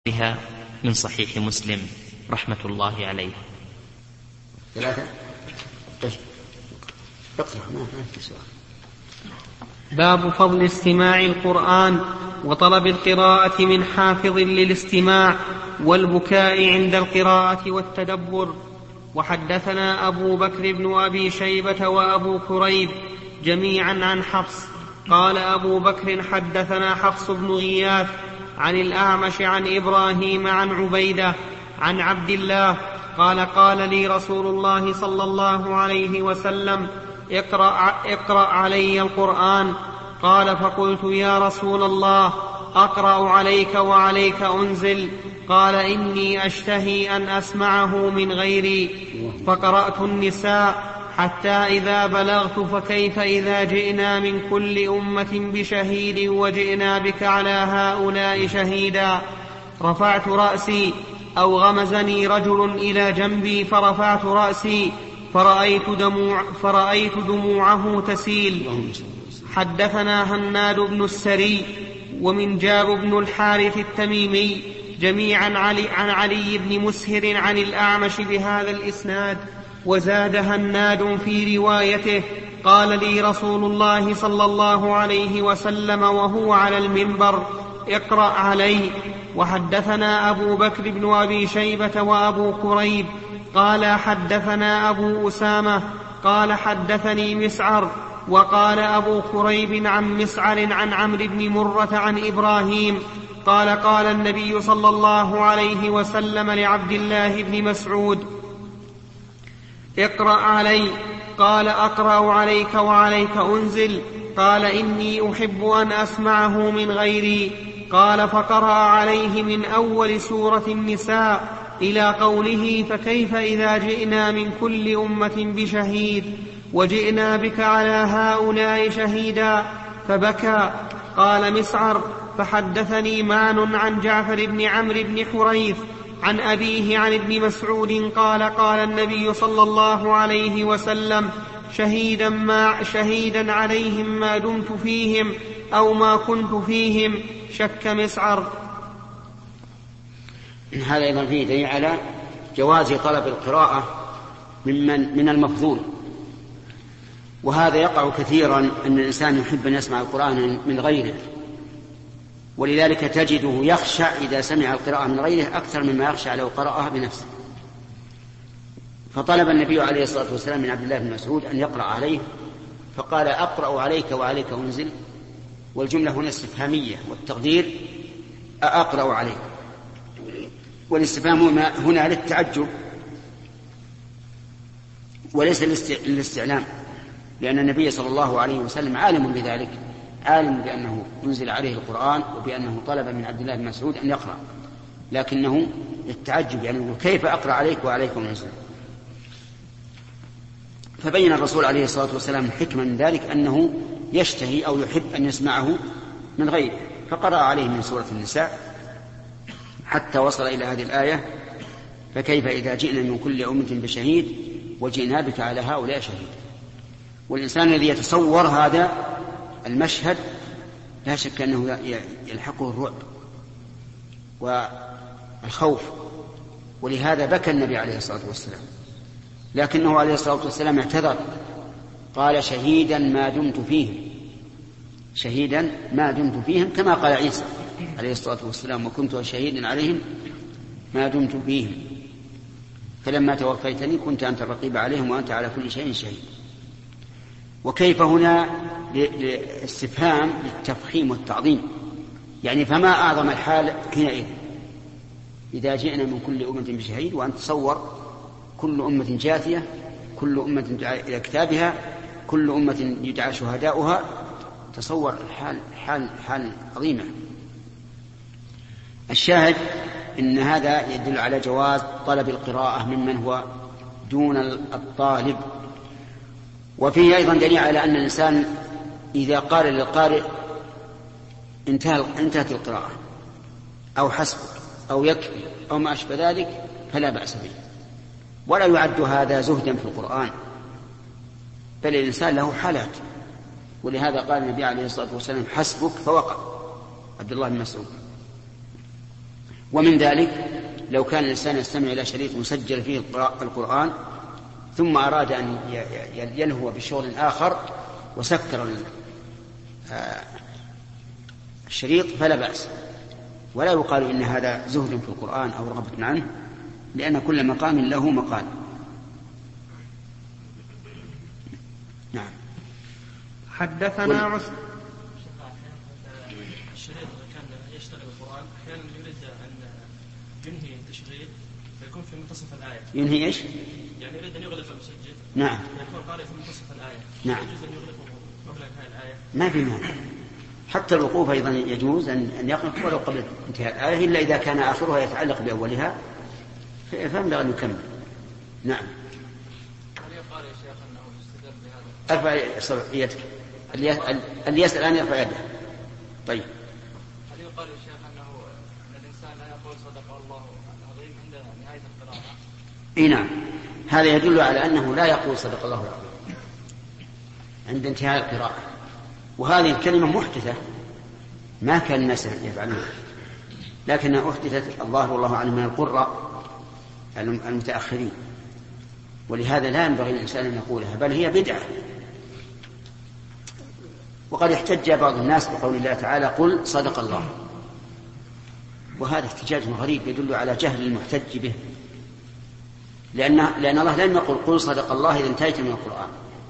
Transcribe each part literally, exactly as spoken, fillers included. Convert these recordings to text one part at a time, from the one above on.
بها من صحيح مسلم رحمة الله عليه. ثلاثة. اقرأ. ما في سؤال. باب فضل استماع القرآن وطلب القراءة من حافظ للاستماع والبكاء عند القراءة والتدبر. وحدثنا أبو بكر بن أبي شيبة وأبو كريب جميعا عن حفص قال أبو بكر حدثنا حفص بن غياث عن الأعمش عن إبراهيم عن عبيدة عن عبد الله قال قال لي رسول الله صلى الله عليه وسلم اقرأ, اقرأ علي القرآن. قال فقلت يا رسول الله أقرأ عليك وعليك أنزل؟ قال إني أشتهي أن أسمعه من غيري. فقرأت النساء حتى إذا بلغت فكيف إذا جئنا من كل أمة بشهيد وجئنا بك على هؤلاء شهيدا. رفعت رأسي أو غمزني رجل إلى جنبي فرفعت رأسي فرأيت, دموع فرأيت دموعه تسيل. حدثنا هناد بن السري ومنجاب بن الحارث التميمي جميعا علي عن علي بن مسهر عن الأعمش بهذا الإسناد. وزاد هناد في روايته قال لي رسول الله صلى الله عليه وسلم وهو على المنبر اقرأ علي. وحدثنا أبو بكر بن أبي شيبة وأبو كريب قال حدثنا أبو أسامة قال حدثني مسعر. وقال أبو كريب عن مسعر عن عمرو بن مرة عن إبراهيم قال قال النبي صلى الله عليه وسلم لعبد الله بن مسعود اقرأ علي. قال أقرأ عليك وعليك أنزل؟ قال إني أحب أن أسمعه من غيري. قال فقرأ عليه من أول سورة النساء إلى قوله فكيف إذا جئنا من كل أمة بشهيد وجئنا بك على هؤلاء شهيدا فبكى. قال مسعر فحدثني مان عن جعفر بن عمرو بن حريث عن أبيه عن ابن مسعود قال قال النبي صلى الله عليه وسلم شهيدا, ما شهيدا عليهم ما دمت فيهم أو ما كنت فيهم. شك مسعر. هذا أيضا فيه دليل على جواز طلب القراءة ممن من المفضول، وهذا يقع كثيرا أن الإنسان يحب أن يسمع القرآن من غيره، ولذلك تجده يخشع إذا سمع القراءة من غيره أكثر مما يخشع لو قرأها بنفسه. فطلب النبي عليه الصلاة والسلام من عبد الله بن مسعود أن يقرأ عليه فقال أقرأ عليك وعليك أنزل، والجملة هنا استفهامية والتقدير أقرأ عليك، والاستفهام هنا للتعجب وليس للاستعلام، لأن النبي صلى الله عليه وسلم عالم بذلك، عالم بأنه أنزل عليه القرآن وبأنه طلب من عبد الله بن مسعود أن يقرأ، لكنه للتعجب يعني يقول كيف أقرأ عليك وعليك أنزل؟ فبين الرسول عليه الصلاة والسلام الحكمة من ذلك أنه يشتهي أو يحب أن يسمعه من غيره، فقرأ عليه من سورة النساء حتى وصل إلى هذه الآية فكيف إذا جئنا من كل أمة بشهيد وجئنا بك على هؤلاء شهيد. والإنسان الذي يتصور هذا المشهد لا شك أنه يلحقه الرعب والخوف، ولهذا بكى النبي عليه الصلاة والسلام، لكنه عليه الصلاة والسلام اعتذر قال شهيدا ما دمت فيهم، شهيدا ما دمت فيهم، كما قال عيسى عليه الصلاة والسلام وكنت شهيدا عليهم ما دمت فيهم فلما توفيتني كنت أنت الرقيب عليهم وأنت على كل شيء شهيد. وكيف هنا لاستفهام للتفخيم والتعظيم، يعني فما أعظم الحال حينئذ إذا جئنا من كل أمة بشهيد، وأن تصور كل أمة جاثية، كل أمة تدعى إلى كتابها، كل أمة يدعى شهداؤها، تصور الحال حال حال عظيمة. الشاهد إن هذا يدل على جواز طلب القراءة ممن هو دون الطالب. وفيه أيضا دليل على أن الإنسان إذا قال للقارئ انتهت القراءة أو حسبك أو يكفي أو ما أشبه ذلك فلا بأس به، ولا يعد هذا زهدا في القرآن، بل الإنسان له حالات، ولهذا قال النبي عليه الصلاة والسلام حسبك فوقع عبد الله بن مسعود. ومن ذلك لو كان الإنسان يستمع إلى شريط مسجل فيه القرآن ثم أراد أن يلهو بشغل آخر وسكر الشريط فلا بأس، ولا يقال إن هذا زهد في القرآن أو رغبة عنه، لأن كل مقام له مقال. نعم. حدثنا عثمان. الشريط كان يشتغل القرآن أحيانا يريد أن ينهي التشغيل فيكون في منتصف الآية. ينهي إيش؟ يعني يريد أن يغلق المسجل. نعم. يكون قارئ في منتصف الآية. نعم. يجوز أن يغلقه قبل انتهاء الآية. ما في مانع. حتى الوقوف أيضا يجوز أن يقف ولو قبل انتهاء الآية، إلا إذا كان آخرها يتعلق بأولها فينبغي أن يكمل. نعم. هل يقال يا شيخ أنه يستدل بهذا؟ ارفع يدك. اللي يسأل الآن يرفع يده. طيب. هل يقال يا شيخ أنه الإنسان لا يقول صدق الله العظيم عند نهاية القراءة؟ إيه نعم، هذا يدل على أنه لا يقول صدق الله العظيم عند انتهاء القراءة، وهذه الكلمة محدثة ما كان الناس يفعلونها، لكنها أحدثت الظاهر والله أعلم من القراء المتأخرين، ولهذا لا ينبغي للإنسان أن يقولها، بل هي بدعة. وقد احتج بعض الناس بقول الله تعالى قل صدق الله، وهذا احتجاج غريب يدل على جهل المحتج به، لأن, لأن الله لم يقل قل صدق الله إذا انتهيت من القرآن،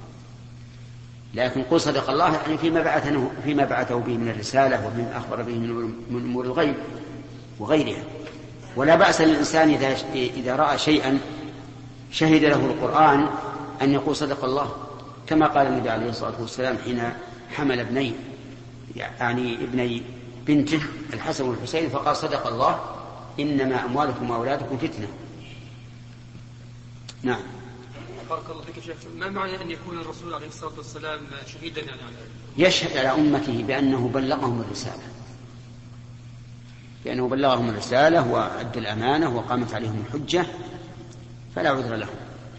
لكن قل صدق الله يعني فيما بعثه, فيما بعثه به من الرسالة ومن أخبر به من أمور الغيب وغيرها. ولا بأس للإنسان إذا, إذا رأى شيئا شهد له القرآن أن يقول صدق الله، كما قال النبي عليه الصلاة والسلام حين حمل ابني يعني ابني بنته الحسن والحسين فقال صدق الله إنما أموالكم وأولادكم فتنة. نعم. بارك الله فيك يا شيخ، ما معنى أن يكون الرسول عليه الصلاة والسلام شهيدا يعني على يشهد على أمته بأنه بلغهم الرسالة، بأنه بلغهم الرسالة وأدى الأمانة وقامت عليهم الحجة فلا عذر لهم.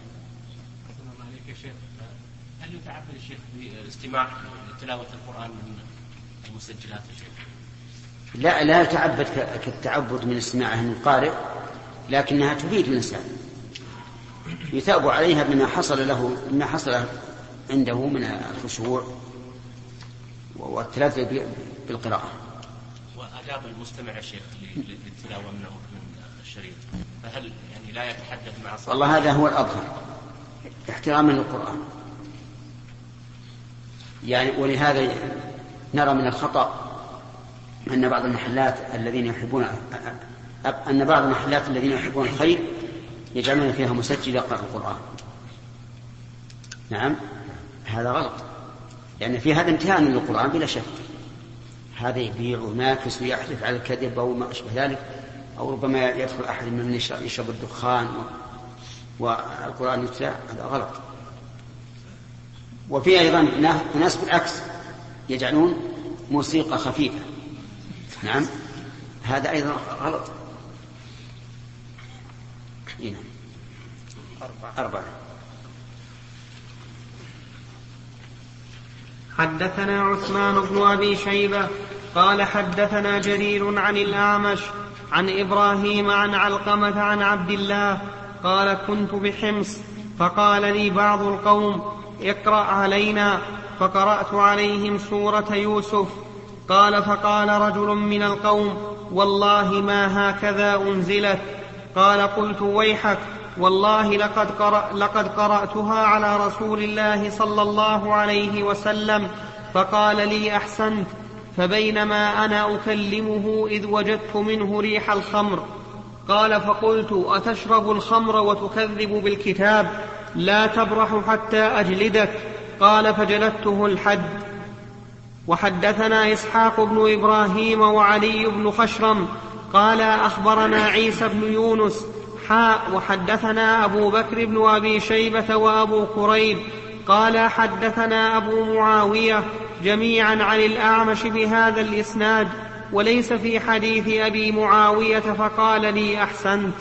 هل يتعبد الشيخ بالاستماع لتلاوة القرآن من المسجلات يا شيخ؟ لا لا يتعبد كالتعبد من استماعه من القارئ، لكنها تفيد الإنسان، يثاب عليها بما حصل له بما حصل عنده من الخشوع والتلذذ بالقراءة. وآداب المستمع يا شيخ للتلاوة من الشريط، فهل يعني لا يتحدث مع صاحبه؟ والله هذا هو الأظهر احتراما للقرآن يعني. ولهذا نرى من الخطأ أن بعض المحلات الذين يحبون أن بعض المحلات الذين يحبون الخير يجعلون فيها مسجل يقرأ القرآن. نعم، هذا غلط، لأن في هذا امتهان للقرآن بلا شك. هذا يبيع وينافس ويحلف على الكذب أو ما أشبه ذلك، أو ربما يدخل أحد من يشرب الدخان والقرآن يتلى، هذا غلط. وفي أيضا ناس بالعكس يجعلون موسيقى خفيفة، نعم هذا أيضا غلط. هنا أربعة أربعة. حدثنا عثمان بن أبي شيبة قال حدثنا جرير عن الأعمش عن إبراهيم عن علقمة عن عبد الله قال كنت بحمص فقال لي بعض القوم اقرأ علينا، فقرأت عليهم سورة يوسف. قال فقال رجل من القوم والله ما هكذا أنزلت. قال قلت ويحك والله لقد, قرأ لقد قرأتها على رسول الله صلى الله عليه وسلم. فقال لي أحسنت. فبينما أنا أكلمه إذ وجدت منه ريح الخمر. قال فقلت أتشرب الخمر وتكذب بالكتاب؟ لا تبرح حتى أجلدك. قال فجلدته الحد. وحدثنا إسحاق بن إبراهيم وعلي بن خشرم قال أخبرنا عيسى بن يونس حاء وحدثنا أبو بكر بن أبي شيبة وأبو كريب قال حدثنا أبو معاوية جميعا عن الأعمش بهذا الإسناد وليس في حديث أبي معاوية فقال لي أحسنت.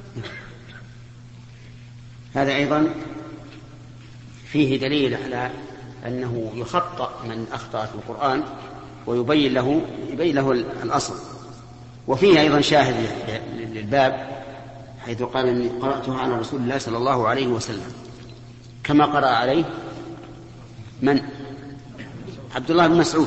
هذا أيضا فيه دليل على أنه يخطأ من أخطأ في القرآن ويبين له, يبين له الأصل، وفيه أيضا شاهد للباب حيث قال إني قرأتها على رسول الله صلى الله عليه وسلم كما قرأ عليه من؟ عبد الله بن مسعود.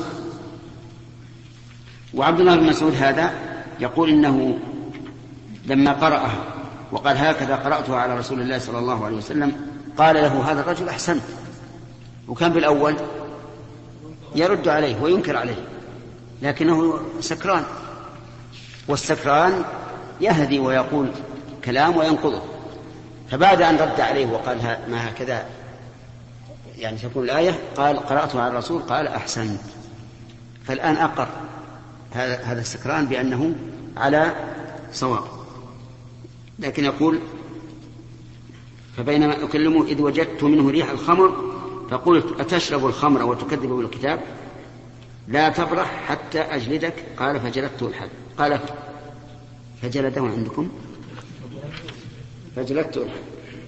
وعبد الله بن مسعود هذا يقول إنه لما قرأها وقال هكذا قرأتها على رسول الله صلى الله عليه وسلم قال له هذا الرجل أحسنت، وكان بالأول يرد عليه وينكر عليه لكنه سكران، والسكران يهدي ويقول كلام وينقضه. فبعد أن رد عليه وقال ما هكذا يعني تكون الآية قال قرأتها على الرسول قال أحسنت. فالآن أقر هذا السكران بأنه على صواب. لكن يقول فبينما أكلمه إذ وجدت منه ريح الخمر فقلت أتشرب الخمر وتكذب بالكتاب لا تبرح حتى أجلدك قال فجلدته الحد. قال فجلده عندكم فجلدته الحد.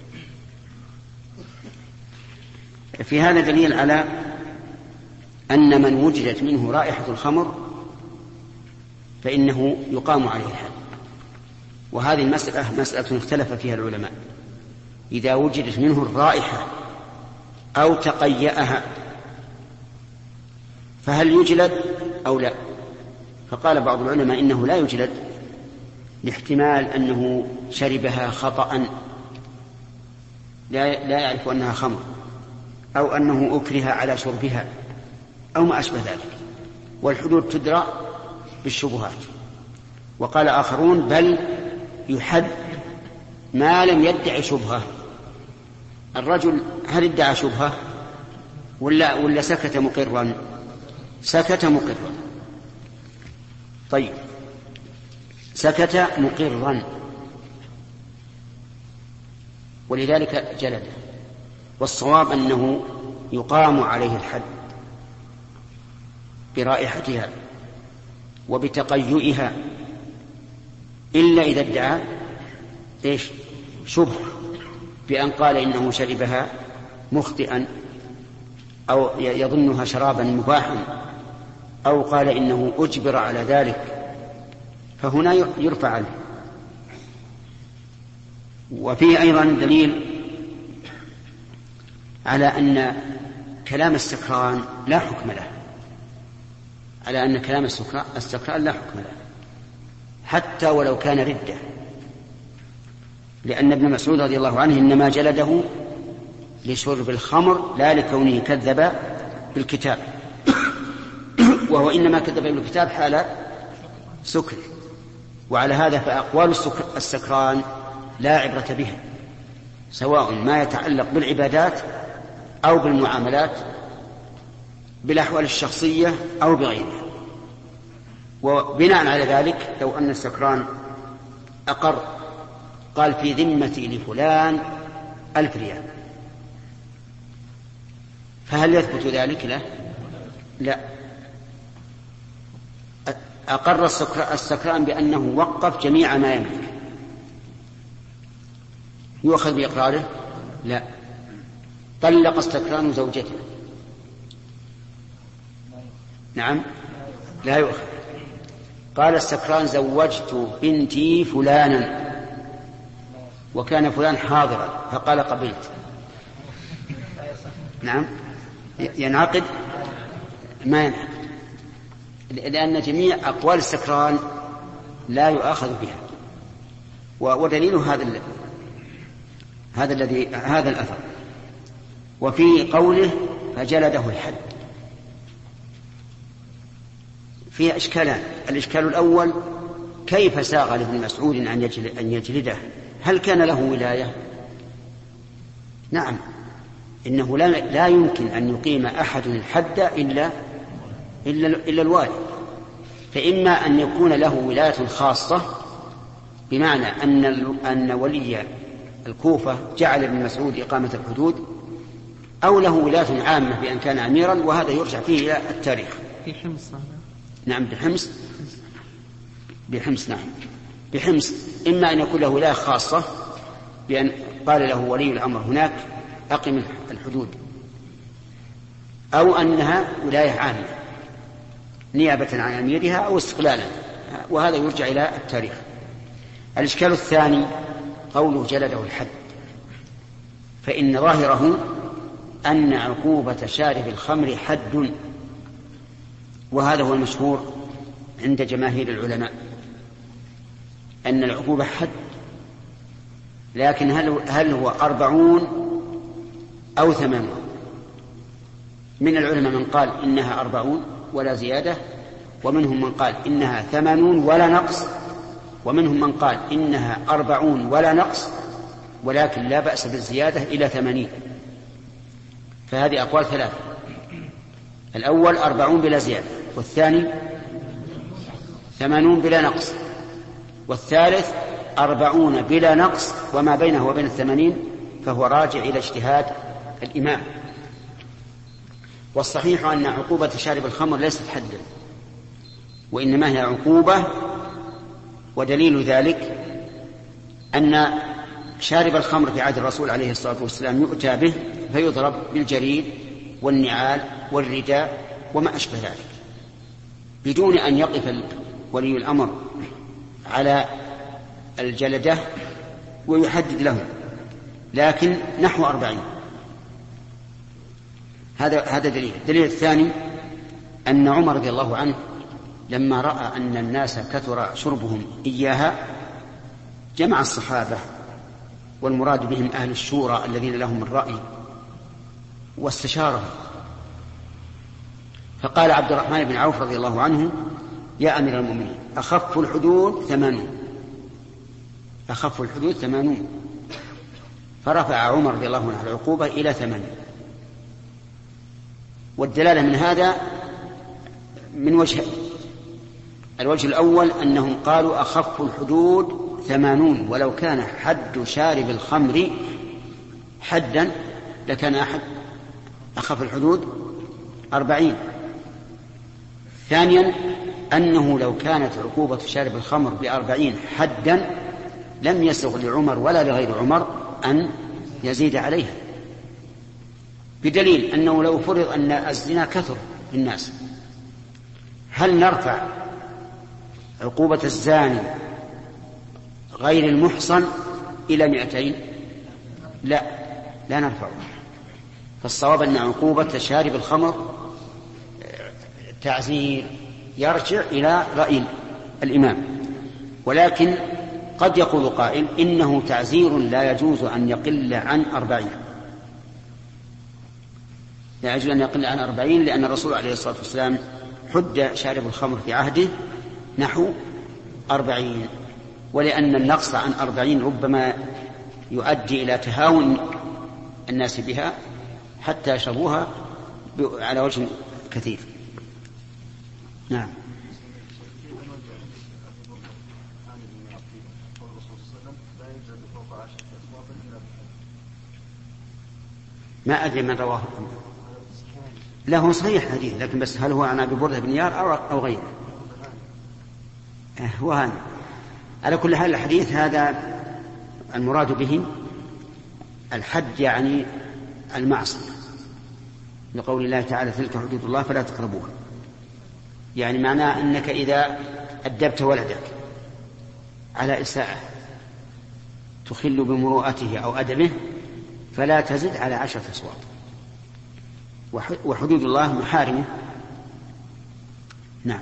في هذا دليل على أن من وجدت منه رائحة الخمر فإنه يقام عليه الحد. وهذه المسألة مسألة اختلف فيها العلماء إذا وجدت منه الرائحة أو تقيأها فهل يجلد أو لا؟ فقال بعض العلماء إنه لا يجلد لاحتمال أنه شربها خطأ لا لا يعرف أنها خمر أو أنه أكره على شربها أو ما أشبه ذلك، والحدود تدرى بالشبهات. وقال آخرون بل يحد ما لم يدعي شبهة. الرجل هل ادعى شبهة ولا, ولا سكت مقرا؟ سكت مقرا. طيب سكت مقرا ولذلك جلد. والصواب أنه يقام عليه الحد برائحتها وبتقيؤها إلا إذا ادعى إيش شبه بأن قال إنه شربها مخطئا أو يظنها شرابا مباحا أو قال إنه أجبر على ذلك فهنا يرفع عنه. وفيه أيضا دليل على أن كلام السكران لا حكم له، على أن كلام السكران لا حكم له حتى ولو كان ردة، لأن ابن مسعود رضي الله عنه إنما جلده لشرب الخمر لا لكونه كذب بالكتاب وهو إنما كذب بالكتاب حال سكر. وعلى هذا فأقوال السكران لا عبرة بها سواء ما يتعلق بالعبادات أو بالمعاملات بالأحوال الشخصية أو بغيرها. وبناء على ذلك لو أن السكران أقر قال في ذمتي لفلان ألف ريال فهل يثبت ذلك له؟ لا. أقر السكران بأنه وقف جميع ما يملك يؤخذ بإقراره؟ لا. طلق السكران زوجته؟ نعم لا يؤخذ. قال السكران زوجت بنتي فلانا وكان فلان حاضرا فقال قبلت، نعم ينعقد؟ ما ينعقد، لأن جميع أقوال السكران لا يؤاخذ بها. ودليل هذا هذا الذي هذا الأثر. وفي قوله فجلده الحد فيه إشكالان. الإشكال الأول كيف ساغ لابن مسعود أن يجلده؟ هل كان له ولاية؟ نعم، إنه لا, لا يمكن أن يقيم أحد الحد إلا, إلا, إلا الوالي. فإما أن يكون له ولاية خاصة بمعنى أن, أن ولي الكوفة جعل ابن مسعود إقامة الحدود، أو له ولاية عامة بأن كان أميرا، وهذا يرجع فيه إلى التاريخ. في حمص. نعم بحمص بحمص نعم بحمص إما أن يكون له ولاية خاصة بأن قال له ولي الأمر هناك أقم الحدود، أو أنها ولاية عامة نيابة عن أميرها أو استقلالا وهذا يرجع إلى التاريخ. الإشكال الثاني قوله جلده الحد، فإن ظاهره أن عقوبة شارب الخمر حد، وهذا هو المشهور عند جماهير العلماء أن العقوبة حد، لكن هل, هل هو أربعون أو ثمانون؟ من العلماء من قال إنها أربعون ولا زيادة، ومنهم من قال إنها ثمانون ولا نقص، ومنهم من قال إنها أربعون ولا نقص ولكن لا بأس بالزيادة إلى ثمانين. فهذه أقوال ثلاثة: الأول أربعون بلا زيادة، والثاني ثمانون بلا نقص، والثالث أربعون بلا نقص، وما بينه وبين الثمانين فهو راجع إلى اجتهاد الإمام. والصحيح أن عقوبة شارب الخمر ليست حدا، وإنما هي عقوبة، ودليل ذلك أن شارب الخمر في عهد الرسول عليه الصلاة والسلام يؤتى به فيضرب بالجريد والنعال والرداء وما أشبه ذلك، بدون أن يقف ولي الأمر على الجلدة ويحدد له، لكن نحو أربعين. هذا هذا دليل. الدليل الثاني أن عمر رضي الله عنه لما رأى أن الناس كثر شربهم إياها جمع الصحابة، والمراد بهم أهل الشورى الذين لهم الرأي، واستشارهم، فقال عبد الرحمن بن عوف رضي الله عنه: يا أمير المؤمنين، أخف الحدود ثمانون، أخف الحدود ثمانون. فرفع عمر رضي الله عنه العقوبة إلى ثمانين. والدلالة من هذا من وجهين: الوجه الأول أنهم قالوا أخف الحدود ثمانون، ولو كان حد شارب الخمر حدا لكان أحد أخف الحدود أربعين. ثانيا أنه لو كانت عقوبة شارب الخمر بأربعين حدا لم يسغ لعمر ولا لغير عمر أن يزيد عليها، بدليل أنه لو فرض أن الزنا كثر في الناس، هل نرفع عقوبة الزاني غير المحصن إلى مئتين؟ لا، لا نرفعه. فالصواب أن عقوبة شارب الخمر تعزير يرجع إلى رأي الإمام. ولكن قد يقول قائل إنه تعزير لا يجوز أن يقل عن أربعين، لا يجوز أن يقل عن أربعين، لأن الرسول عليه الصلاة والسلام حد شارب الخمر في عهده نحو أربعين، ولأن النقص عن أربعين ربما يؤدي إلى تهاون الناس بها حتى يشربوها على وجه كثير. نعم. ما أدري من رواه، له صحيح حديث، لكن بس هل هو عن أبي بردة بن نيار أو غيره؟ هو هذا. على كل حال الحديث هذا المراد به الحد، يعني المعصية، لقول الله تعالى: تلك حدود الله فلا تقربوها. يعني معناه أنك إذا أدبت ولدك على إساءة تخل بمروءته أو أدبه فلا تزد على عشرة أصوات. وحدود الله محارمه. نعم.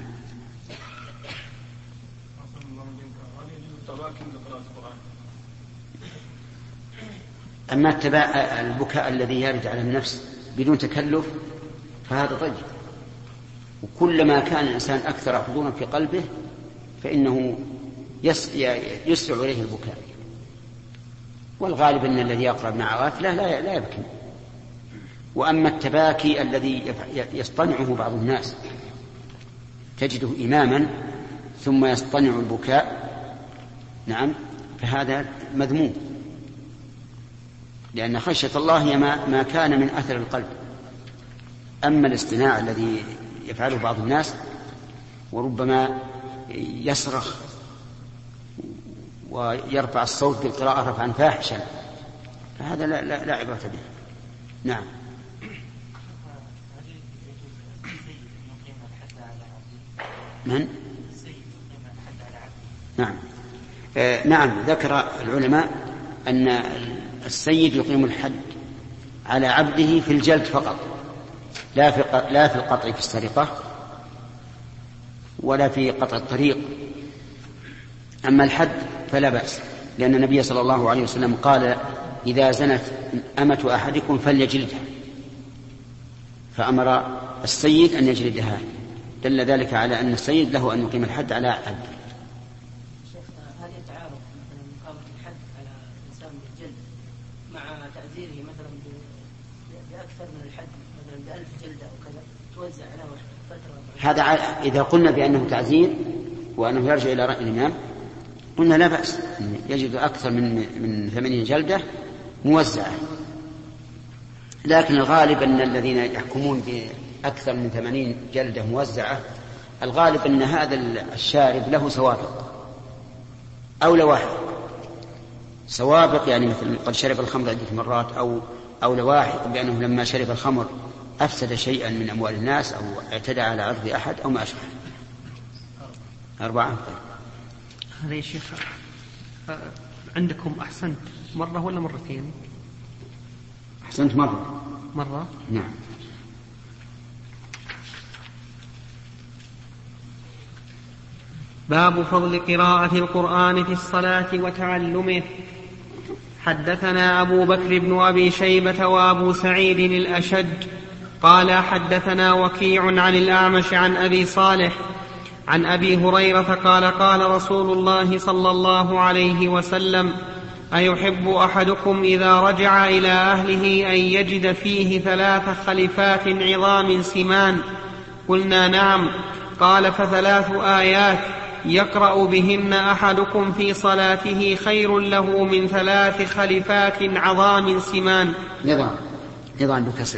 أما البكاء الذي يرد على النفس بدون تكلف فهذا طيب، وكلما كان الإنسان أكثر حضورا في قلبه فإنه يسرع إليه البكاء. والغالب أن الذي يقرأ ابن عواف لا, لا, لا يبكي. وأما التباكي الذي يصطنعه بعض الناس، تجده إماما ثم يصطنع البكاء، نعم، فهذا مذموم، لأن خشية الله هي ما, ما كان من أثر القلب. أما الاصطناع الذي يفعله بعض الناس وربما يصرخ ويرفع الصوت بالقراءة رفعا فاحشا فهذا لا, لا, لا عبرة به. نعم. من؟ نعم. آه نعم، ذكر العلماء أن السيد يقيم الحد على عبده في الجلد فقط، لا في لا في القطع في السرقة ولا في قطع الطريق. أما الحد فلا بأس، لأن النبي صلى الله عليه وسلم قال: إذا زنت أمة أحدكم فليجلدها، فأمر السيد أن يجلدها، دل ذلك على أن السيد له أن يقيم الحد على عبده. شيخ، هل يتعارض مثلا مقامة الحد على الإنسان بالجلد مع تعزيره مثلا بأكثر من الحد، مثلا بألف جلدة أو كذا توزع على فترة؟ هذا إذا قلنا بأنه تعزير وأنه يرجع إلى رأي الإمام قلنا لا بأس، يجد أكثر من من ثمانين جلدة موزعة. لكن الغالب أن الذين يحكمون بأكثر من ثمانين جلدة موزعة، الغالب أن هذا الشارب له سوابق أو لواحق. سوابق يعني مثل قد شرب الخمر عدة مرات، أو أو لواحق بأنه لما شرب الخمر أفسد شيئا من أموال الناس أو اعتدى على عرض أحد أو ما أشبه. أربعة. هذا يا شيخ عندكم أحسنت مرة ولا مرتين؟ أحسنت مرة. مرة؟ نعم. باب فضل قراءة القرآن في الصلاة وتعلمه. حدثنا أبو بكر بن أبي شيبة وأبو سعيد الأشج قال حدثنا وكيع عن الأعمش عن أبي صالح عن أبي هريرة قال قال رسول الله صلى الله عليه وسلم: أيحب أحدكم إذا رجع إلى أهله أن يجد فيه ثلاث خلفات عظام سمان؟ قلنا نعم. قال: فثلاث آيات يقرأ بهن أحدكم في صلاته خير له من ثلاث خلفات عظام سمان. نظام نظام بكسر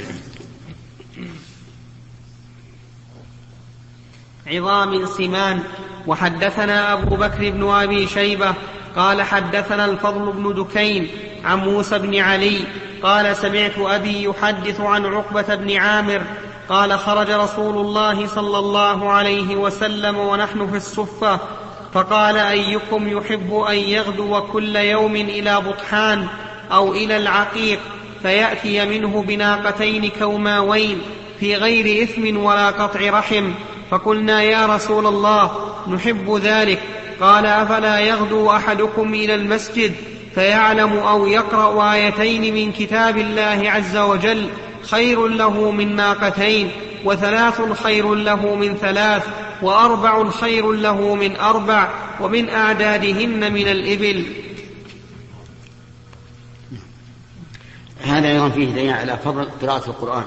عظام سمان. وحدثنا أبو بكر بن أبي شيبة قال حدثنا الفضل بن دكين عن موسى بن علي قال سمعت أبي يحدث عن عقبة بن عامر قال خرج رسول الله صلى الله عليه وسلم ونحن في الصفة فقال: أيكم يحب أن يغدو كل يوم إلى بطحان أو إلى العقيق فيأتي منه بناقتين كوماوين في غير إثم ولا قطع رحم؟ فقلنا: يا رسول الله نحب ذلك. قال: أفلا يغدو أحدكم إلى المسجد فيعلم أو يقرأ آيتين من كتاب الله عز وجل خير له من ناقتين، وثلاث خير له من ثلاث، وأربع خير له من أربع، ومن أعدادهن من الإبل. هذا أيضا فيه دليل على فضل قراءة القرآن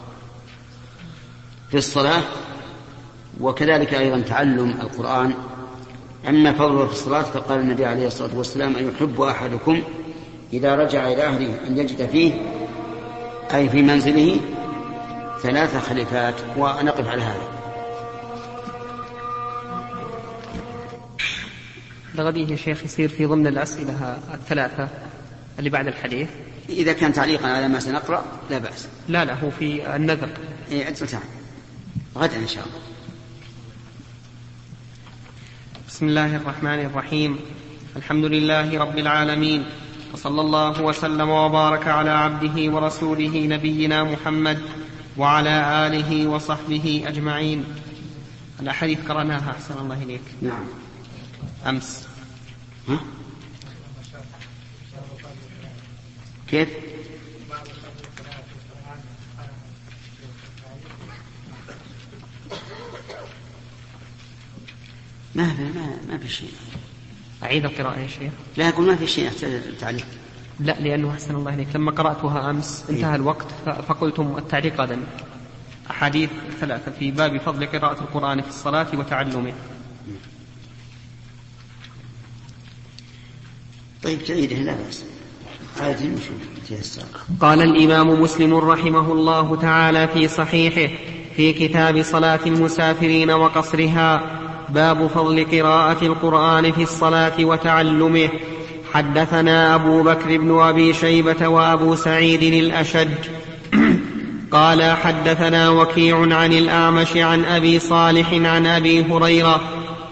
في الصلاة، وكذلك أيضا تعلم القرآن. أما فضله في الصلاة فقال النبي عليه الصلاة والسلام: أن يحب أحدكم إذا رجع إلى أهله أن يجد فيه أي في منزله ثلاث خليفات. ونقف على هذا. لغديه يا شيخ يصير في ضمن الأسئلة الثلاثة اللي بعد الحديث. إذا كان تعليقا على ما سنقرأ لا بأس. لا لا هو في النذر. إيه أجل تعال غدا إن شاء الله. بسم الله الرحمن الرحيم. الحمد لله رب العالمين، وصلى الله وسلم وبارك على عبده ورسوله نبينا محمد وعلى آله وصحبه أجمعين. الأحاديث قرأناها أحسن الله إليك. نعم. أمس. ها؟ كيف؟ ما في ما ما في شيء. أعيد القراءة يا شيخ. لا أقول ما في شيء يحتاج تعليق. لا، لأنه أحسن الله إليك لما قرأتها أمس انتهى إيه؟ الوقت فقلتم التعليق غدا. أحاديث ثلاثة في باب فضل قراءة القرآن في الصلاة وتعلمه. طيب تعيده لا بأس. قال الإمام مسلم رحمه الله تعالى في صحيحه في كتاب صلاة المسافرين وقصرها: باب فضل قراءة القرآن في الصلاة وتعلمه. حدثنا أبو بكر بن أبي شيبة وأبو سعيد الأشج قال حدثنا وكيع عن الأعمش عن أبي صالح عن أبي هريرة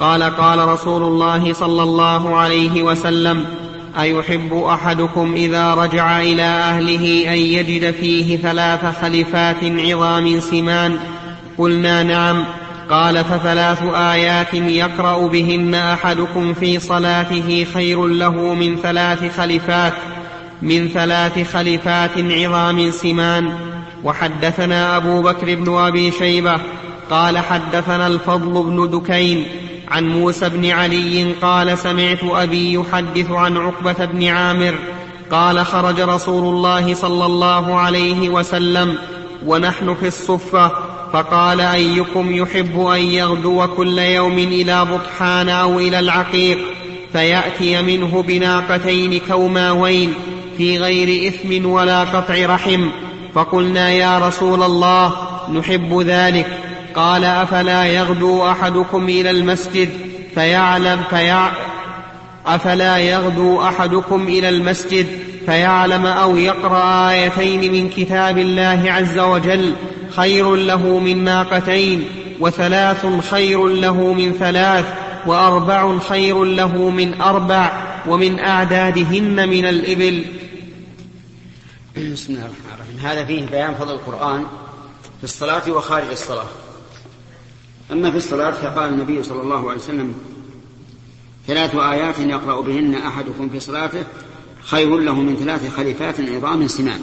قال قال رسول الله صلى الله عليه وسلم أيحب أحدكم إذا رجع إلى أهله أن يجد فيه ثلاث خلفات عظام سمان؟ قلنا نعم. قال فثلاث آيات يقرأ بهن أحدكم في صلاته خير له من ثلاث خلفات من ثلاث خلفات عظام سمان. وحدثنا أبو بكر بن أبي شيبة قال حدثنا الفضل بن دكين عن موسى بن علي قال سمعت أبي يحدث عن عقبة بن عامر قال خرج رسول الله صلى الله عليه وسلم ونحن في الصفة فقال أيكم يحب أن يغدو كل يوم إلى بطحان أو إلى العقيق فيأتي منه بناقتين كوماوين في غير إثم ولا قطع رحم؟ فقلنا يا رسول الله نحب ذلك. قال أفلا يغدو أحدكم إلى المسجد فيعلم فيع... أفلا يغدو أحدكم إلى المسجد فيعلم أو يقرأ آيتين من كتاب الله عز وجل خير له من ناقتين، وثلاث خير له من ثلاث، وأربع خير له من أربع، ومن أعدادهن من الإبل. بسم الله الرحمن الرحيم. هذا فيه بيان فضل القرآن في الصلاة وخارج الصلاة. أما في الصلاة فقال النبي صلى الله عليه وسلم ثلاث آيات يقرأ بهن أحدكم في صلاته خير له من ثلاث خليفات عظام سمان.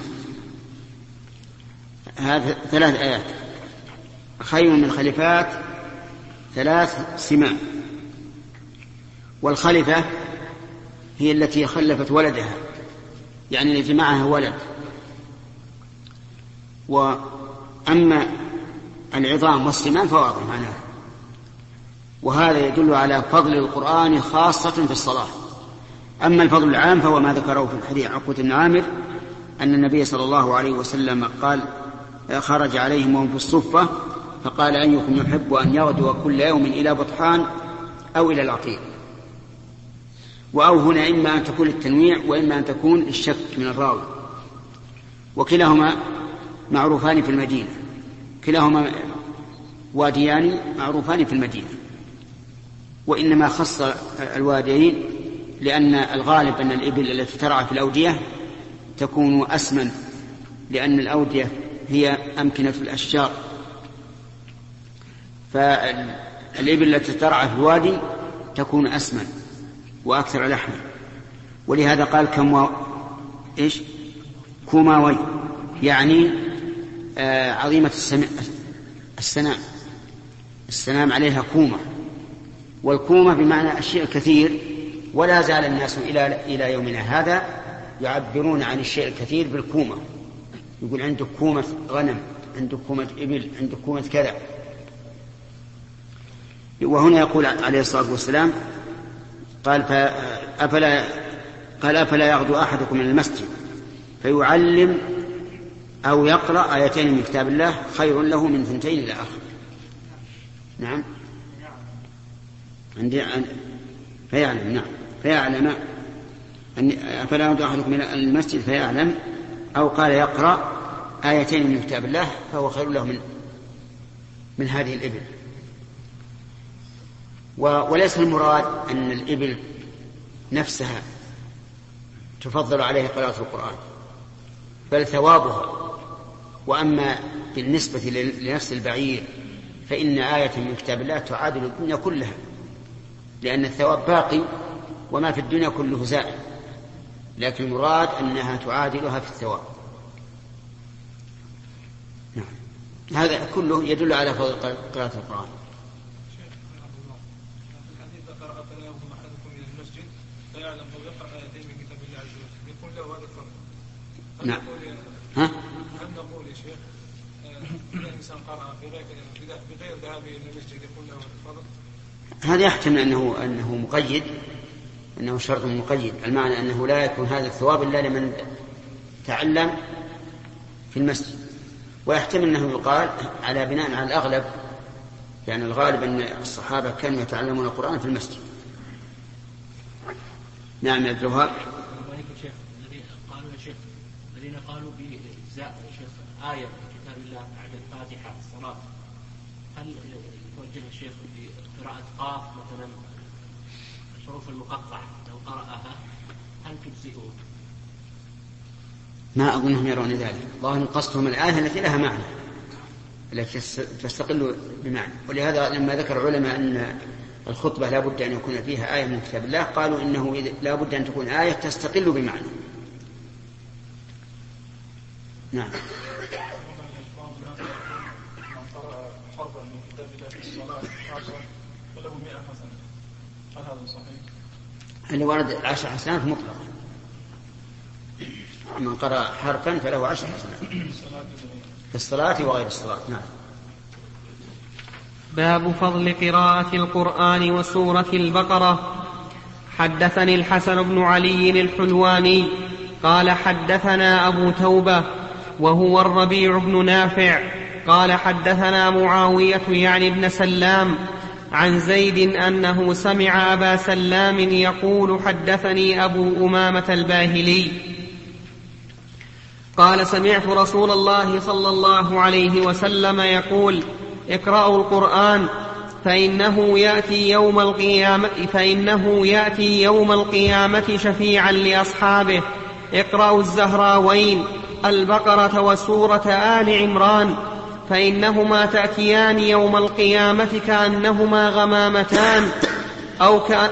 هذه ثلاث آيات خير من الخليفات ثلاث سمان. والخلفة هي التي خلفت ولدها، يعني التي معها ولد. وأما العظام والسمان فواضح معناها. وهذا يدل على فضل القرآن خاصة في الصلاة. أما الفضل العام فهو ما ذكره في الحديث عقبة بن عامر أن النبي صلى الله عليه وسلم قال خرج عليهم وهم في الصفة فقال أيكم يحب أن يغدو كل يوم إلى بطحان أو إلى العقيق. وأو هنا إما أن تكون التنويع وإما أن تكون الشك من الراوي، وكلاهما معروفان في المدينة، كلاهما واديان معروفان في المدينة، وإنما خص الواديين لأن الغالب أن الإبل التي ترعى في الأودية تكون أسمن، لأن الأودية هي أمكنة الأشجار، فالإبل التي ترعى في الوادي تكون أسمن وأكثر لحما. ولهذا قال كم إيش كوماوي، يعني آه عظيمة السنام. السنام عليها كومة، والكومة بمعنى الشيء الكثير. ولا زال الناس إلى إلى يومنا هذا يعبرون عن الشيء الكثير بالكومة. يقول عندك كومة غنم، عندك كومة إبل، عندك كومة كذا. وهنا يقول عليه الصلاة والسلام قال فأفلا قال أفلا يغدو أحدكم من المسجد فيعلم أو يقرأ آيتين من كتاب الله خير له من ثنتين إلى آخر. نعم عندي فيعلم نعم فيعلم أن أفلا يغدو أحدكم من المسجد فيعلم أو قال يقرأ آيتين من كتاب الله فهو خير له من من هذه الإبل. وليس المراد أن الإبل نفسها تفضل عليه قراءة القرآن، بل ثوابها. وأما بالنسبة لنفس البعير فإن آية من كتاب الله تعادل الدنيا كلها، لأن الثواب باقي وما في الدنيا كله زائل، لكن المراد أنها تعادلها في الثواب. نعم. هذا كله يدل على فضل قراءة القرآن. نعم. ها؟ هل نقول يا شيخ إذا الإنسان قرأ بغير ذهابه إلى المسجد يكون له الفضل؟ هذا يحتمل أنه أنه مقيد، أنه شرط مقيد، المعنى أنه لا يكون هذا الثواب إلا لمن تعلم في المسجد. ويحتمل أنه يقال على بناء على الأغلب، يعني الغالب أن الصحابة كانوا يتعلمون القرآن في المسجد. نعم يا عبد الوهاب. الذين قالوا بإجزاء آية من كتاب الله بعد الفاتحة الصلاة، هل توجه الشيخ في قراءة قاف مثلا الحروف المقطعة لو قرأها هل تجزئه؟ ما أظنهم يرون ذلك. الله قصدهم الآية التي لها معنى التي تستقل بمعنى. ولهذا لما ذكر العلماء أن الخطبة لا بد أن يكون فيها آية من كتاب الله قالوا إنه لا بد أن تكون آية تستقل بمعنى. نعم. اللي ورد عشر حسنات مطلقا. من قرأ حرفا فله عشر حسنات في الصلاة وغير الصلاة. نعم. باب فضل قراءة القرآن وسورة البقرة. حدثني الحسن بن علي الحلواني قال حدثنا أبو توبة وهو الربيع بن نافع قال حدثنا معاوية يعني ابن سلام عن زيد أنه سمع أبا سلام يقول حدثني أبو أمامة الباهلي قال سمعت رسول الله صلى الله عليه وسلم يقول اقرأوا القرآن فإنه يأتي يوم القيامة, فإنه يأتي يوم القيامة شفيعا لأصحابه. اقرأوا الزهراوين البقرة وسورة آل عمران فإنهما تأتيان يوم القيامة كأنهما غمامتان أو, كأ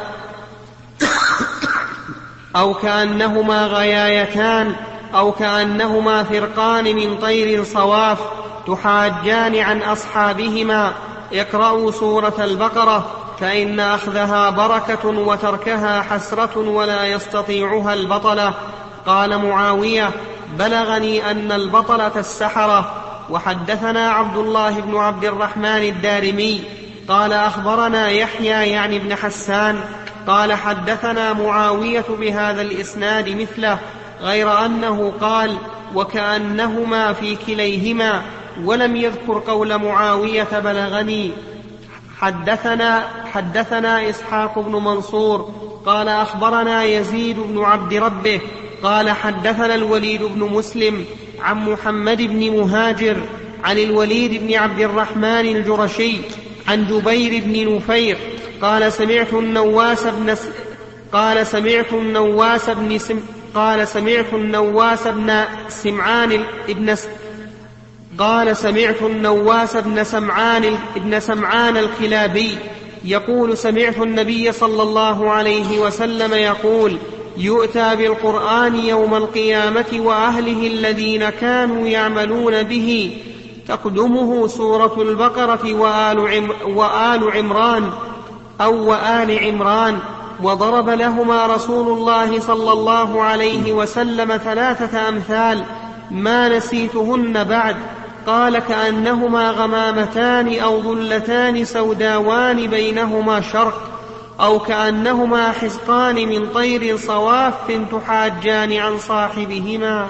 أو كأنهما غيايتان أو كأنهما فرقان من طير صواف تحاجان عن أصحابهما. اقرأوا سورة البقرة فإن أخذها بركة وتركها حسرة ولا يستطيعها البطلة. قال معاوية بلغني أن البطلة السحرة. وحدثنا عبد الله بن عبد الرحمن الدارمي قال أخبرنا يحيى يعني بن حسان قال حدثنا معاوية بهذا الإسناد مثله غير أنه قال وكأنهما في كليهما ولم يذكر قول معاوية بلغني. حدثنا, حدثنا إسحاق بن منصور قال أخبرنا يزيد بن عبد ربه قال حدثنا الوليد بن مسلم عن محمد بن مهاجر عن الوليد بن عبد الرحمن الجرشي عن جبير بن نفير قال سمعت النواس بن س... قال سمعت النواس بن سم... قال سمعت النواس بن سمعان ابن س... قال سمعت النواس بن سمعان ابن سمعان الكلابي يقول سمعت النبي صلى الله عليه وسلم يقول يؤتى بالقرآن يوم القيامة وأهله الذين كانوا يعملون به تقدمه سورة البقرة وآل, عم وآل عمران أو وآل عمران. وضرب لهما رسول الله صلى الله عليه وسلم ثلاثة أمثال ما نسيتهن بعد. قال كأنهما غمامتان أو ظلتان سوداوان بينهما شرق أو كأنهما حزقان من طير صواف تحاجان عن صاحبهما.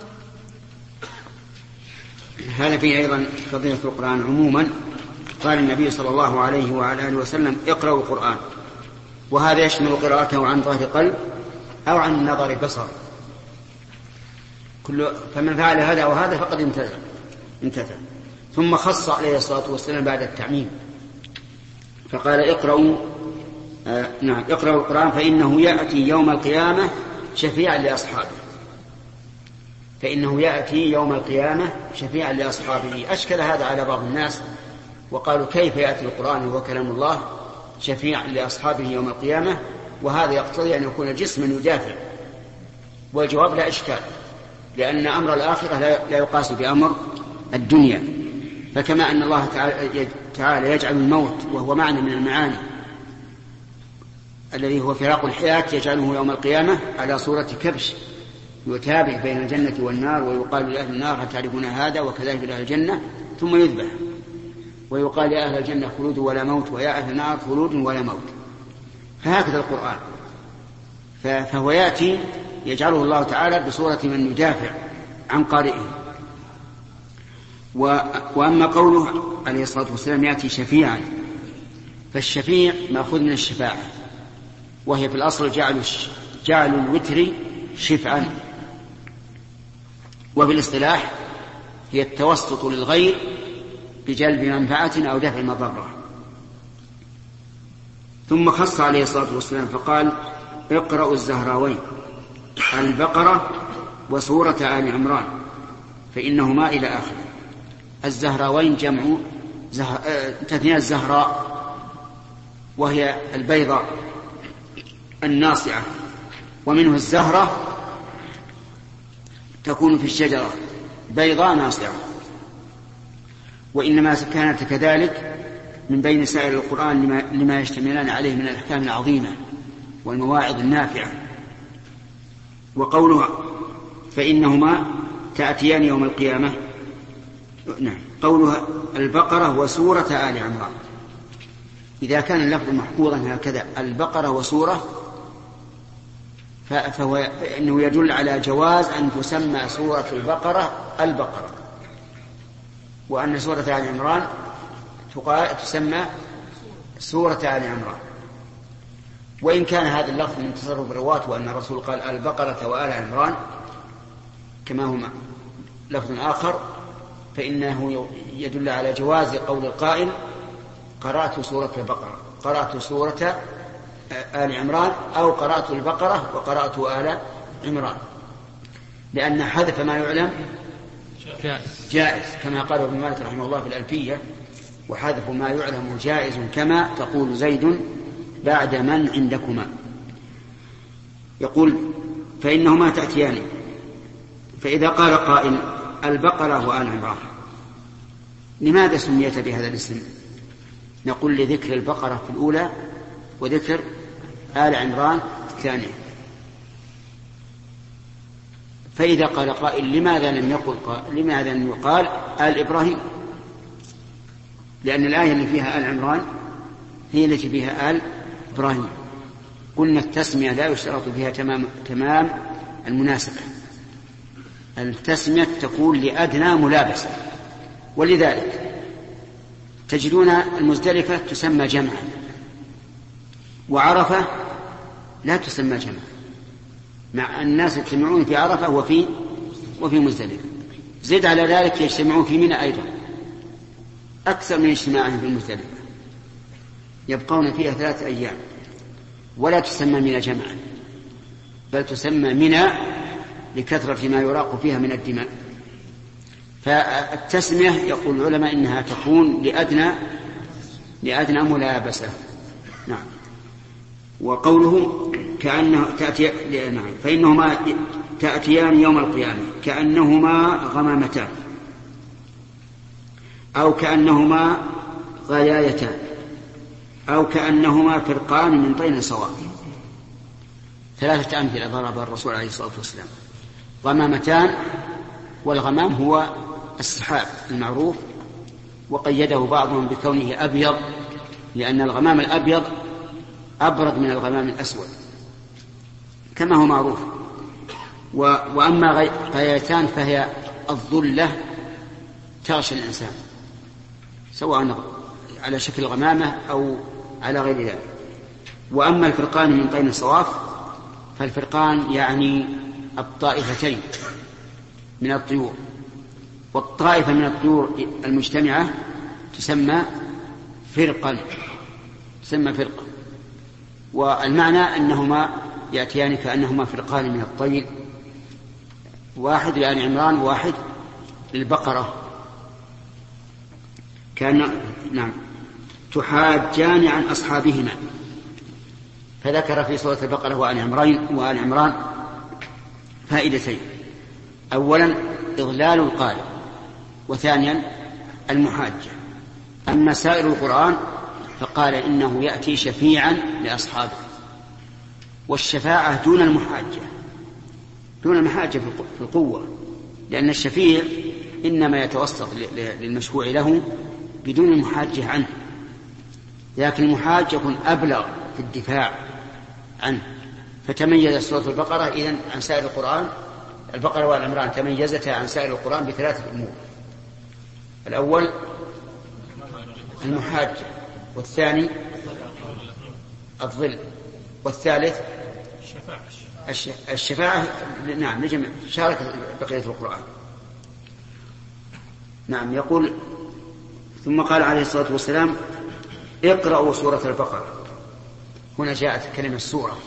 هذا فيه أيضا فضيلة القرآن عموما. قال النبي صلى الله عليه وعلى آله وسلم اقرأوا القرآن، وهذا يشمل قراءته عن ظهر قلب أو عن نظر بصر. كل فمن فعل هذا وهذا فقد امتثل امتثل. ثم خص عليه الصلاة والسلام بعد التعميم فقال اقرأوا آه نعم اقرأوا القرآن فإنه يأتي يوم القيامة شفيعا لأصحابه. فإنه يأتي يوم القيامة شفيعا لأصحابه. أشكل هذا على بعض الناس وقالوا كيف يأتي القرآن وهو كلام الله شفيعا لأصحابه يوم القيامة، وهذا يقتضي أن يكون جسما يدافع. والجواب لا إشكال، لأن أمر الآخرة لا يقاس بأمر الدنيا. فكما أن الله تعالى يجعل الموت وهو معنى من المعاني الذي هو فراق الحياة يجعله يوم القيامة على صورة كبش يتابع بين الجنة والنار، ويقال لأهل النار هل تعرفون هذا، وكذلك لأهل الجنة، ثم يذبح ويقال يا أهل الجنة خلود ولا موت ويا أهل النار خلود ولا موت. فهكذا القرآن، فهو يأتي يجعله الله تعالى بصورة من يدافع عن قارئه. وأما قوله عليه الصلاة والسلام يأتي شفيعا، فالشفيع مأخوذ من الشفاعة، وهي في الأصل جعل, جعل الوتر شفعا، وفي الاصطلاح هي التوسط للغير بجلب منفعة أو دفع مضرة. ثم خص عليه الصلاة والسلام فقال اقرأوا الزهراوين البقرة وسورة آل عمران فإنهما إلى آخر. الزهراوين جمع زهر... تثنية الزهراء وهي البيضاء الناصعة، ومنه الزهرة تكون في الشجرة بيضاء ناصعة، وإنما كانت كذلك من بين سائر القرآن لما, لما يشتملان عليه من الأحكام العظيمة والمواعظ النافعة. وقولها فإنهما تأتيان يوم القيامة، نعم، قولها البقرة وسورة آل عمران، إذا كان اللفظ محفوظا هكذا البقرة وسورة فهو إنه يدل على جواز أن تسمى سورة البقرة البقرة، وأن سورة آل عمران تسمى سورة آل عمران. وإن كان هذا اللفظ من تصرف الرواة وأن الرسول قال البقرة وآل عمران كما هما لفظ آخر، فإنه يدل على جواز قول القائل قرأت سورة البقرة، قرأت سورة آل عمران، أو قرأت البقرة وقرأت آل عمران، لأن حذف ما يعلم جائز كما قال ابن مالك رحمه الله في الألفية، وحذف ما يعلم جائز كما تقول زيد بعد من عندكما. يقول فإنهما تأتيان، فإذا قال قائل البقرة وآل عمران لماذا سميت بهذا الاسم؟ نقول لذكر البقرة في الأولى وذكر آل عمران في الثانية. فإذا قال قائل لماذا لم يقل لماذا لم يقال آل إبراهيم؟ لأن الآية اللي فيها آل عمران هي التي فيها آل إبراهيم. قلنا التسمية لا يشترط فيها تمام, تمام المناسبة، التسمية تكون لأدنى ملابسة، ولذلك تجدون المزدلفة تسمى جمعا، وعرفة لا تسمى جمعا، مع الناس يجتمعون في عرفة وفي وفي مزدلفة. زد على ذلك يجتمعون في منى أيضا أكثر من اجتماعهم في المزدلفة، يبقون فيها ثلاثة أيام، ولا تسمى منى جمعا، بل تسمى منى لكثرة ما يراق فيها من الدماء. فالتسمية يقول العلماء إنها تكون لأدنى لأدنى ملابسة. نعم. وقوله كأنه تأتي نعم فإنهما تأتيان يوم القيامة كأنهما غمامتان، أو كأنهما غيايتان، أو كأنهما فرقان من طين سواء. ثلاثة أمثلة ضرب الرسول عليه الصلاة والسلام. غمامتان، والغمام هو السحاب المعروف، وقيده بعضهم بكونه أبيض، لأن الغمام الأبيض أبرد من الغمام الأسود كما هو معروف. وأما غيايتان فهي الظلة تغشى الإنسان سواء على شكل غمامة أو على غير ذلك. وأما الفرقان من طين الصواف فالفرقان يعني الطائفتين من الطيور، والطائفة من الطيور المجتمعة تسمى فرقا تسمى فرقا والمعنى أنهما يأتيان كأنهما فرقان من الطير، واحد لآل عمران وواحد للبقرة. كان نعم تحاجان عن أصحابهما. فذكر في سورة البقرة وآل عمران وآل عمران فائدتين: أولا إضلال القارئ، وثانيا المحاجة. أما سائر القرآن فقال إنه يأتي شفيعا لأصحابه، والشفاعة دون المحاجة دون المحاجة في القوة، لأن الشفيع إنما يتوسط للمشفوع له بدون المحاجة عنه، لكن المحاج يكون أبلغ في الدفاع عنه. فتميز سورة البقرة إذن عن سائر القرآن، البقرة والعمران تميزتها عن سائر القرآن بثلاثة أمور: الأول المحاجة، والثاني الظل، والثالث الشفاعة. نعم نجمع شارك بقية القرآن. نعم. يقول ثم قال عليه الصلاة والسلام: اقرأوا سورة البقرة. هنا جاءت كلمة سورة،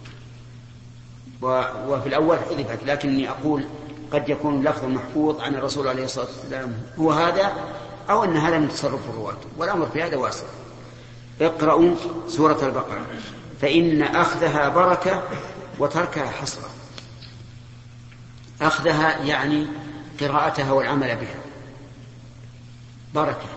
وفي الأول حذفت، لكني أقول قد يكون اللفظ محفوظ عن الرسول عليه الصلاة والسلام هو هذا، أو أن هذا من تصرف الرواة، والأمر في هذا واسع. اقرأوا سورة البقرة فإن أخذها بركة وتركها حسرة. أخذها يعني قراءتها والعمل بها بركة،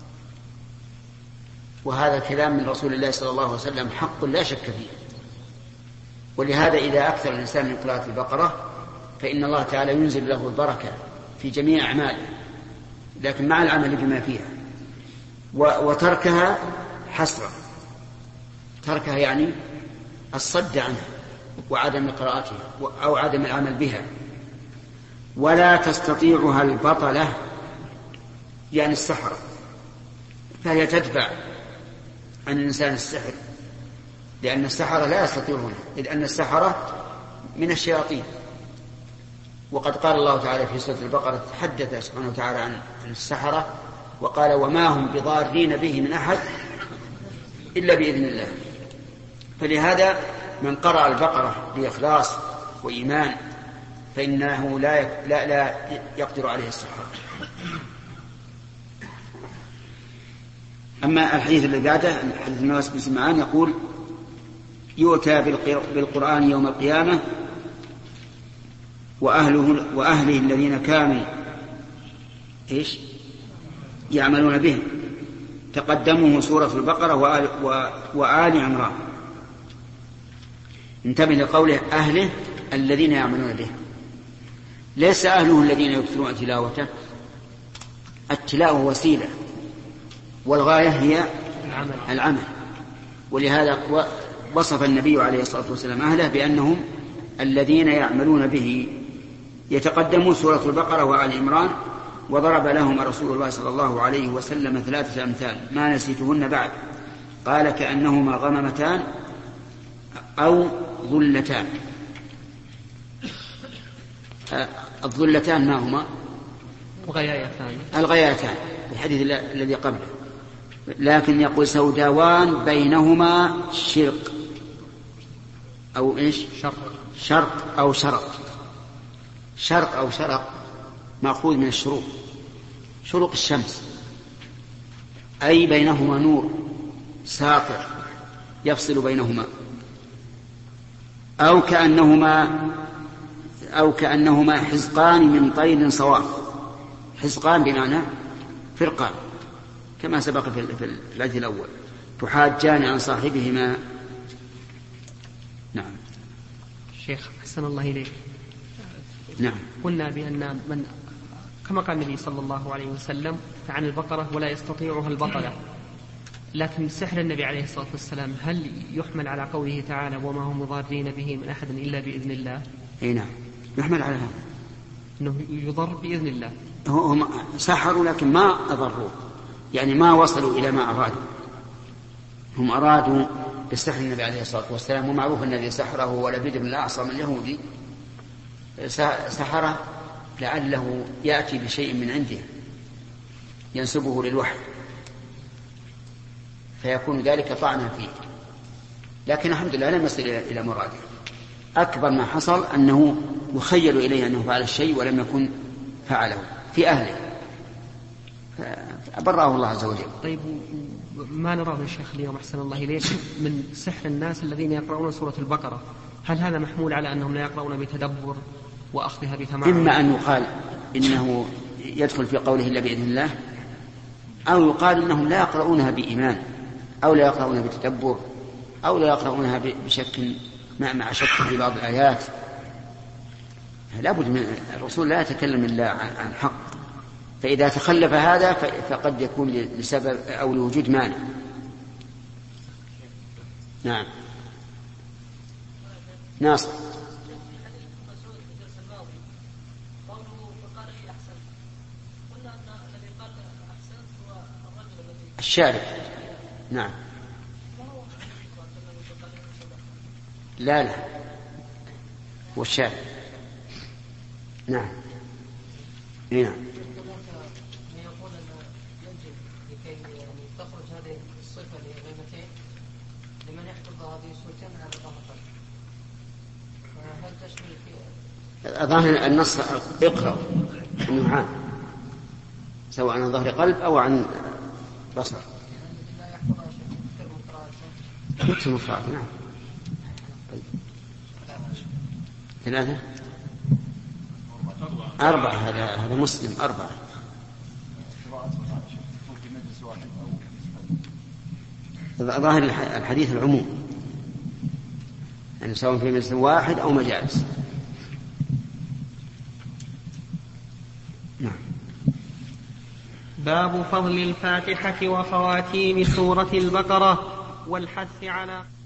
وهذا الكلام من رسول الله صلى الله عليه وسلم حق لا شك فيه. ولهذا إذا أكثر الإنسان من قراءة البقرة فإن الله تعالى ينزل له البركة في جميع أعماله، لكن مع العمل بما فيها. وتركها حسرة، تركها يعني الصد عنها وعدم قراءتها أو عدم العمل بها. ولا تستطيعها البطلة يعني السحرة، فهي تدفع عن الإنسان السحر، لأن السحرة لا يستطيعون، إذ أن السحرة من الشياطين. وقد قال الله تعالى في سورة البقرة تحدث سبحانه وتعالى عن السحرة وقال وما هم بضارين به من أحد إلا بإذن الله. فلهذا من قرأ البقرة بإخلاص وإيمان فإنه لا لا لا يقدر عليه السحر. أما الحديث الذي بعده حديث النواس بن سمعان يقول يؤتى بالقرآن يوم القيامة وأهله, وأهله الذين كانوا إيش يعملون به، تقدمه سورة البقرة وآل, وآل عمران. انتبه لقوله أهله الذين يعملون به، ليس أهله الذين يكثرون تلاوته. التلاوة وسيلة والغاية هي العمل, العمل. ولهذا وصف النبي عليه الصلاة والسلام أهله بأنهم الذين يعملون به. يتقدمون سورة البقرة وآل عمران، وضرب لهم رسول الله صلى الله عليه وسلم ثلاثة أمثال ما نسيتهن بعد، قال كأنهما غممتان أو ظلتان. الظلتان ما هما؟ الغيايتان. الغيايتان الحديث الذي قبله، لكن يقول سوداوان بينهما شرق أو إيش؟ شرق. شرق أو شرق. شرق أو شرق مأخوذ من الشروق، شروق الشمس، أي بينهما نور ساطع يفصل بينهما. أو كأنهما أو كأنهما حزقان من طير صواف. حزقان بمعنى فرقان كما سبق في الحديث الأول، تحاجان عن صاحبهما. نعم. شيخ أحسن الله إليك. نعم. قلنا بأن من كما قال النبي صلى الله عليه وسلم عن البقرة ولا يستطيعها البطلة، لكن سحر النبي عليه الصلاة والسلام هل يحمل على قوله تعالى وما هم ضارين به من أحد إلا بإذن الله؟ أي نعم يحمل على هذا، أنه يضر بإذن الله. هم سحروا لكن ما أضروا، يعني ما وصلوا إلى ما أرادوا. هم أرادوا بسحر النبي عليه الصلاة والسلام، ومعروف النبي سحره ولبيد بن الأعصم اليهودي سحره لعله يأتي بشيء من عنده ينسبه للوحي فيكون ذلك طعنا فيه، لكن الحمد لله لم يصل إلى مراده. أكبر ما حصل أنه يخيل إليه أنه فعل الشيء ولم يكن فعله في أهله، فأبرأه الله عز وجل. طيب ما نراه من الشيخ اليوم أحسن الله إليك من سحر الناس الذين يقرؤون سورة البقرة، هل هذا محمول على أنهم لا يقرؤون بتدبر وأخذها بتمعن؟ إما أن يقال إنه يدخل في قوله إلا بإذن الله، أو يقال إنهم لا يقرؤونها بإيمان، أو لا يقرؤونها بتدبر، أو لا يقرؤونها بشك مع شك في بعض الآيات. لا بد من الرسول لا يتكلم إلا عن حق، فإذا تخلف هذا فقد يكون لسبب أو لوجود مانع. نعم. ناصر. الشارع. نعم. لا لا والشارع. نعم. نعم. يقول أن يجب لكي يعني تخرج هذه الصفة لغيبتين لمن يحفظ هذه السورتين على ظهر قلب. هل تشمل في ظاهر النص اقرأ انه عام سواء عن ظهر قلب او عن بصر. لا يحفظها شيء كثير من قراءته. كثير من قراءته نعم. طيب. ثلاثة أربعة هذا هذا مسلم أربعة. ظاهر الحديث العموم يعني سواء في مجلس واحد أو مجالس. نعم. باب فضل الفاتحة وخواتيم سورة البقرة والحث على